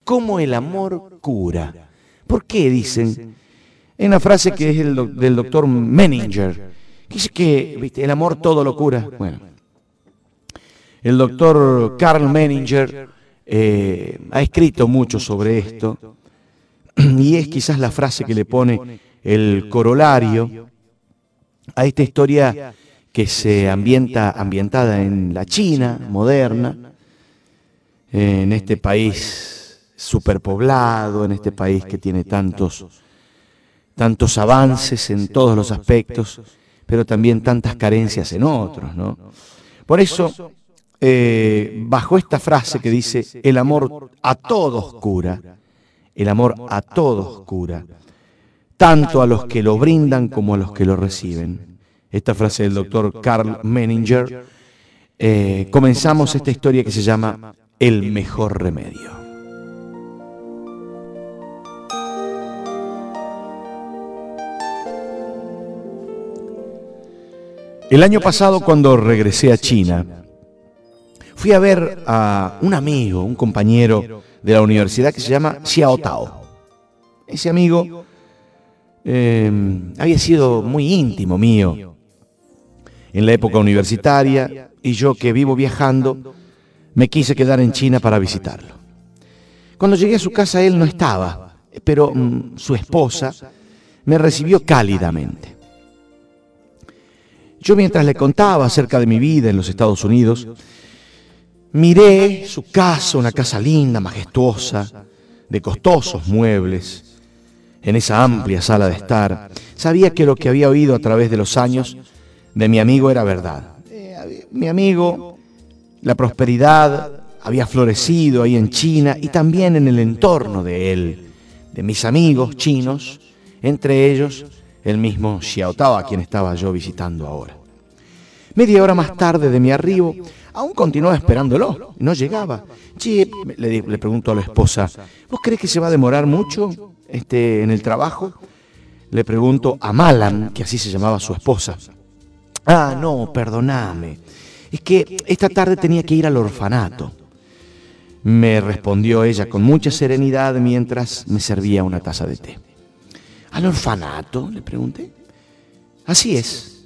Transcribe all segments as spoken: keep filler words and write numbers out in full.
cómo el amor cura. ¿Por qué dicen? Hay una frase que es el do- del doctor Menninger, que dice que, ¿viste?, el amor todo lo cura. Bueno, el doctor Karl Menninger eh, ha escrito mucho sobre esto, y es quizás la frase que le pone el corolario a esta historia que se ambienta ambientada en la China moderna, en este país superpoblado, en este país que tiene tantos, tantos avances en todos los aspectos, pero también tantas carencias en otros, ¿no? Por eso, eh, bajo esta frase que dice, el amor a todos cura, el amor a todos cura, tanto a los que lo brindan como a los que lo reciben. Esta frase del doctor Karl Menninger, eh, comenzamos esta historia que se llama El mejor remedio. El año pasado, cuando regresé a China, fui a ver a un amigo, un compañero de la universidad que se llama Xiao Tao. Ese amigo eh, había sido muy íntimo mío en la época universitaria, y yo, que vivo viajando, me quise quedar en China para visitarlo. Cuando llegué a su casa, él no estaba, pero mm, su esposa me recibió cálidamente. Yo, mientras le contaba acerca de mi vida en los Estados Unidos, miré su casa, una casa linda, majestuosa, de costosos muebles, en esa amplia sala de estar. Sabía que lo que había oído a través de los años de mi amigo era verdad. Eh, mi amigo, la prosperidad había florecido ahí en China y también en el entorno de él, de mis amigos chinos, entre ellos el mismo Xiao Tao, a quien estaba yo visitando ahora. Media hora más tarde de mi arribo, aún continuaba esperándolo, no llegaba. Che, le, le pregunto a la esposa, ¿vos crees que se va a demorar mucho este, en el trabajo? Le pregunto a Malan, que así se llamaba su esposa. Ah, no, perdoname, es que esta tarde tenía que ir al orfanato, me respondió ella con mucha serenidad mientras me servía una taza de té. ¿Al orfanato?, le pregunté. Así es.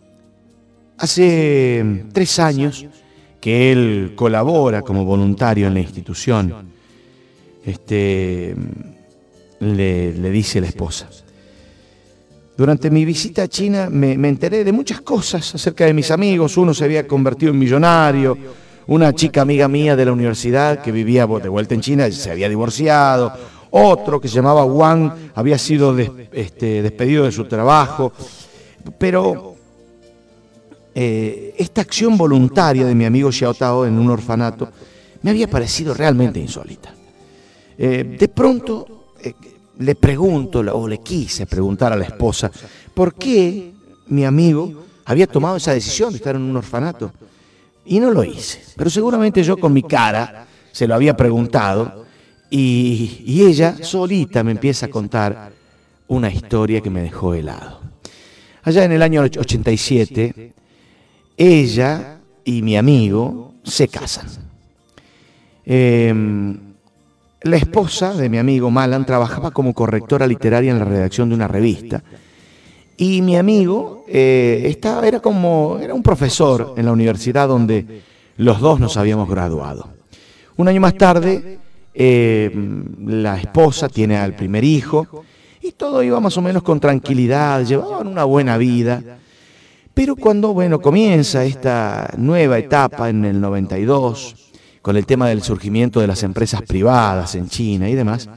Hace tres años que él colabora como voluntario en la institución. Este, le, le dice la esposa. Durante mi visita a China me, me enteré de muchas cosas acerca de mis amigos. Uno se había convertido en millonario, una chica amiga mía de la universidad que vivía de vuelta en China se había divorciado, otro que se llamaba Wang había sido des, este, despedido de su trabajo. Pero eh, esta acción voluntaria de mi amigo Xiao Tao en un orfanato me había parecido realmente insólita. Eh, de pronto eh, le pregunto, o le quise preguntar a la esposa, ¿por qué mi amigo había tomado esa decisión de estar en un orfanato? Y no lo hice, pero seguramente yo con mi cara se lo había preguntado, y, y ella solita me empieza a contar una historia que me dejó helado. Allá en el año ochenta y siete, ella y mi amigo se casan. Eh, La esposa de mi amigo Malan trabajaba como correctora literaria en la redacción de una revista, y mi amigo eh, estaba, era como era un profesor en la universidad donde los dos nos habíamos graduado. Un año más tarde, eh, la esposa tiene al primer hijo y todo iba más o menos con tranquilidad, llevaban una buena vida. Pero cuando, bueno, comienza esta nueva etapa en el noventa y dos, con el tema del surgimiento de las empresas privadas en China y demás,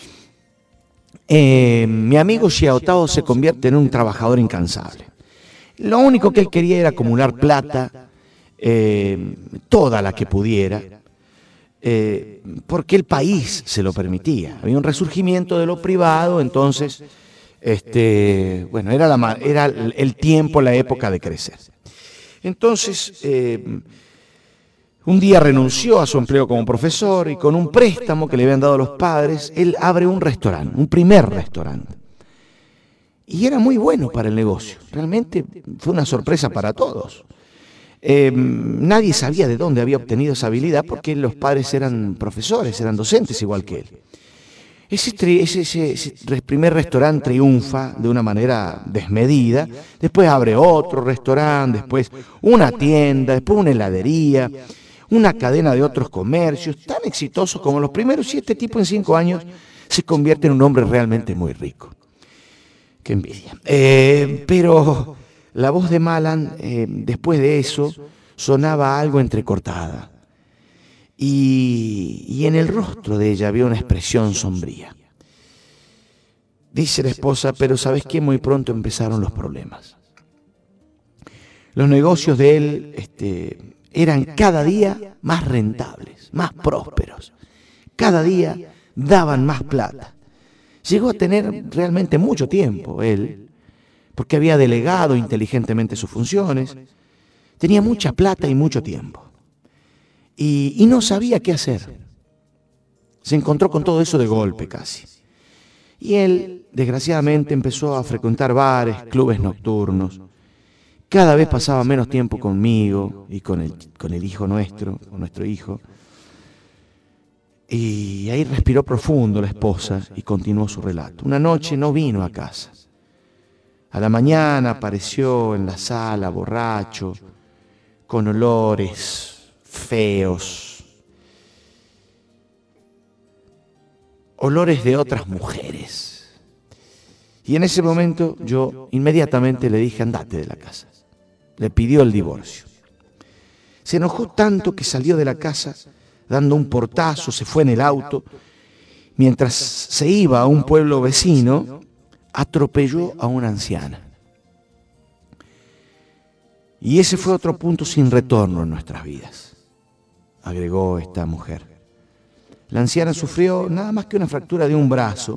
eh, mi amigo Xiao Tao se convierte en un trabajador incansable. Lo único que él quería era acumular plata, eh, toda la que pudiera, eh, porque el país se lo permitía. Había un resurgimiento de lo privado, entonces, este, bueno, era, la, era el tiempo, la época de crecer. Entonces, eh, un día renunció a su empleo como profesor y con un préstamo que le habían dado los padres, él abre un restaurante, un primer restaurante. Y era muy bueno para el negocio, realmente fue una sorpresa para todos. Eh, nadie sabía de dónde había obtenido esa habilidad porque los padres eran profesores, eran docentes igual que él. Ese, ese, ese, ese primer restaurante triunfa de una manera desmedida, después abre otro restaurante, después una tienda, después una heladería, una cadena de otros comercios, tan exitosos como los primeros, y este tipo en cinco años se convierte en un hombre realmente muy rico. Qué envidia. Eh, pero la voz de Malan, eh, después de eso, sonaba algo entrecortada. Y, y en el rostro de ella había una expresión sombría. Dice la esposa, pero ¿sabes qué? Muy pronto empezaron los problemas. Los negocios de él este, eran cada día más rentables, más prósperos. Cada día daban más plata. Llegó a tener realmente mucho tiempo él, porque había delegado inteligentemente sus funciones. Tenía mucha plata y mucho tiempo. Y, y no sabía qué hacer. Se encontró con todo eso de golpe casi. Y él, desgraciadamente, empezó a frecuentar bares, clubes nocturnos. Cada vez pasaba menos tiempo conmigo y con el, con el hijo nuestro, con nuestro hijo. Y ahí respiró profundo la esposa y continuó su relato. Una noche no vino a casa. A la mañana apareció en la sala borracho, con olores feos, olores de otras mujeres. Y en ese momento yo inmediatamente le dije, andate de la casa. Le pidió el divorcio. Se enojó tanto que salió de la casa dando un portazo, se fue en el auto. Mientras se iba a un pueblo vecino, atropelló a una anciana. Y ese fue otro punto sin retorno en nuestras vidas, agregó esta mujer. La anciana sufrió nada más que una fractura de un brazo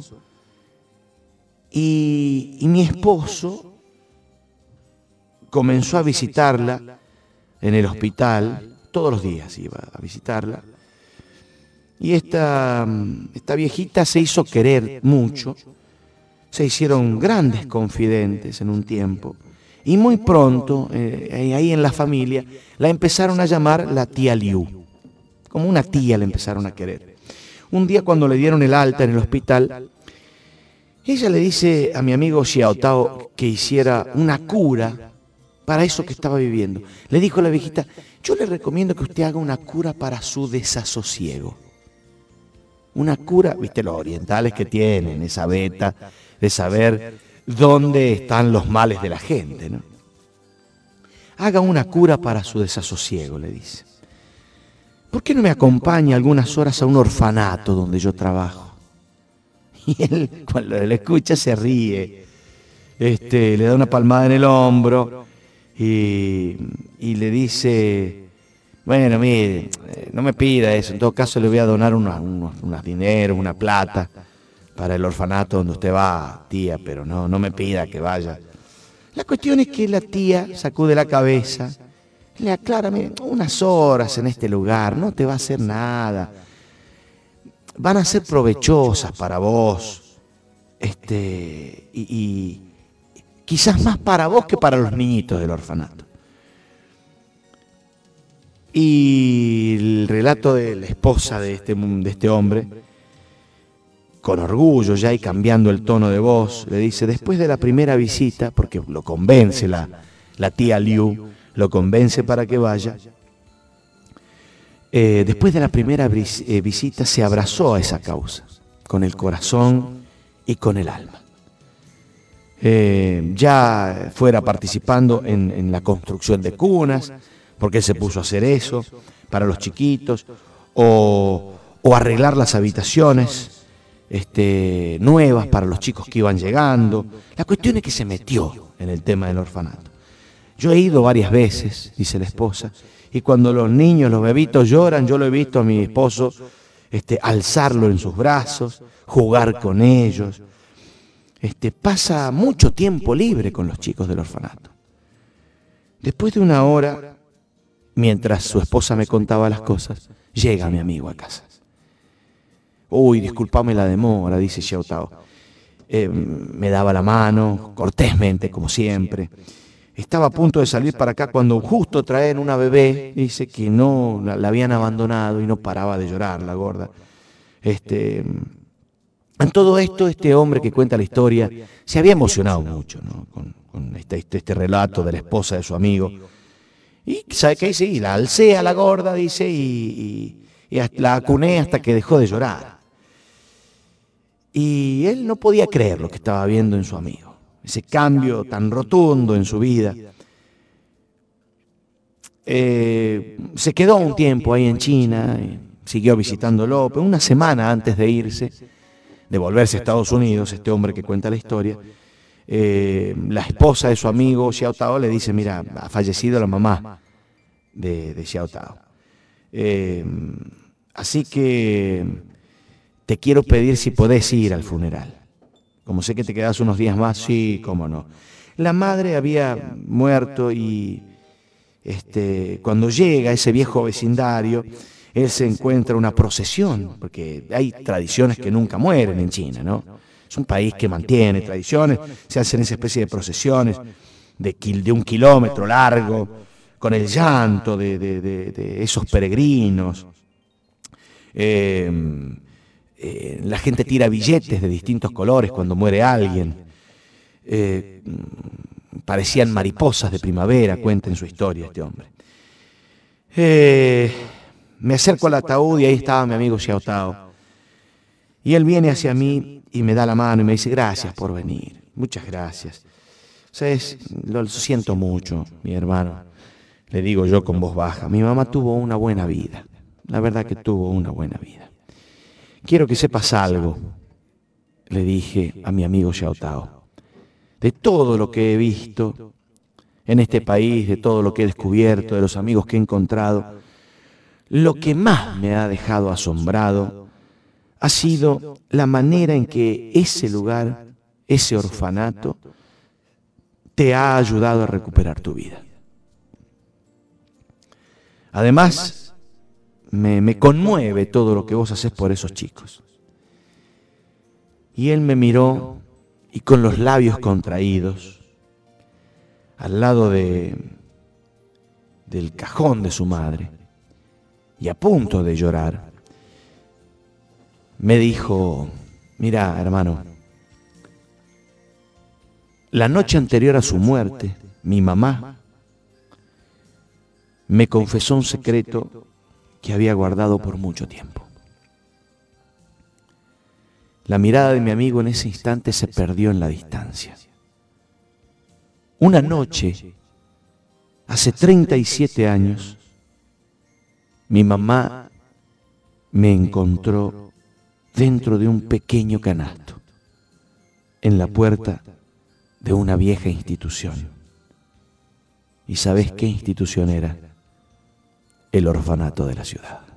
y, y mi esposo comenzó a visitarla en el hospital, todos los días iba a visitarla, y esta, esta viejita se hizo querer mucho, se hicieron grandes confidentes en un tiempo, y muy pronto, eh, ahí en la familia, la empezaron a llamar la tía Liu. Como una tía la empezaron a querer. Un día cuando le dieron el alta en el hospital, ella le dice a mi amigo Xiao Tao que hiciera una cura para eso que estaba viviendo. Le dijo a la viejita, yo le recomiendo que usted haga una cura para su desasosiego. Una cura, viste los orientales que tienen, esa beta de saber dónde están los males de la gente, ¿no? Haga una cura para su desasosiego, le dice. ¿Por qué no me acompaña algunas horas a un orfanato donde yo trabajo? Y él, cuando le escucha, se ríe, este, le da una palmada en el hombro y, y le dice, bueno, mire, no me pida eso, en todo caso le voy a donar unos, unos, unos dineros, una plata para el orfanato donde usted va, tía, pero no, no me pida que vaya. La cuestión es que la tía sacude la cabeza, le aclara, mire, unas horas en este lugar, no te va a hacer nada, van a ser provechosas para vos, este, y, y quizás más para vos que para los niñitos del orfanato. Y el relato de la esposa de este, de este hombre, con orgullo ya y cambiando el tono de voz, le dice, después de la primera visita, porque lo convence la, la tía Liu, lo convence para que vaya, eh, después de la primera vis, eh, visita se abrazó a esa causa, con el corazón y con el alma. Eh, ya fuera participando en, en la construcción de cunas, porque él se puso a hacer eso para los chiquitos, o, o arreglar las habitaciones Este, nuevas para los chicos que iban llegando. La cuestión es que se metió en el tema del orfanato. Yo he ido varias veces, dice la esposa, y cuando los niños, los bebitos lloran, yo lo he visto a mi esposo este, alzarlo en sus brazos, jugar con ellos. Este, pasa mucho tiempo libre con los chicos del orfanato. Después de una hora, mientras su esposa me contaba las cosas, llega mi amigo a casa. Uy, discúlpame la demora, dice Xiao Tao. Eh, me daba la mano, cortésmente, como siempre. estaba a punto de salir para acá cuando justo traen una bebé, dice que no, la, la habían abandonado y no paraba de llorar la gorda. Este, en todo esto, este hombre que cuenta la historia se había emocionado mucho, ¿no? con, con este, este, este relato de la esposa de su amigo. Y ¿sabe qué dice? Y la alcé a la gorda, dice, y, y, y la acuné hasta que dejó de llorar. Y él no podía creer lo que estaba viendo en su amigo, ese cambio tan rotundo en su vida. Eh, se quedó un tiempo ahí en China, siguió visitándolo, pero una semana antes de irse, de volverse a Estados Unidos, este hombre que cuenta la historia, eh, la esposa de su amigo Xiao Tao le dice, mira, ha fallecido la mamá de, de Xiao Tao. Eh, así que te quiero pedir si podés ir al funeral. Como sé que te quedás unos días más, sí, cómo no. La madre había muerto y este, cuando llega a ese viejo vecindario, él se encuentra una procesión, porque hay tradiciones que nunca mueren en China, ¿no? Es un país que mantiene tradiciones, se hacen esa especie de procesiones de, de un kilómetro largo, con el llanto de, de, de, de esos peregrinos. Eh, eh, la gente tira billetes de distintos colores cuando muere alguien. Eh, parecían mariposas de primavera, cuenta en su historia este hombre. Eh, me acerco al ataúd y ahí estaba mi amigo Xiao Tao. Y él viene hacia mí y me da la mano y me dice, gracias por venir, muchas gracias. O sea, es, lo siento mucho, mi hermano, le digo yo con voz baja. Mi mamá tuvo una buena vida, la verdad que tuvo una buena vida. Quiero que sepas algo, le dije a mi amigo Xiao Tao. De todo lo que he visto en este país, de todo lo que he descubierto, de los amigos que he encontrado, lo que más me ha dejado asombrado ha sido la manera en que ese lugar, ese orfanato, te ha ayudado a recuperar tu vida. Además, me, me conmueve todo lo que vos haces por esos chicos. Y él me miró y con los labios contraídos, al lado de, del cajón de su madre, y a punto de llorar, me dijo, mira, hermano, la noche anterior a su muerte, mi mamá me confesó un secreto que había guardado por mucho tiempo. La mirada de mi amigo en ese instante se perdió en la distancia. Una noche, hace treinta y siete años, mi mamá me encontró dentro de un pequeño canasto, en la puerta de una vieja institución. ¿Y sabés qué institución era? El orfanato de la ciudad.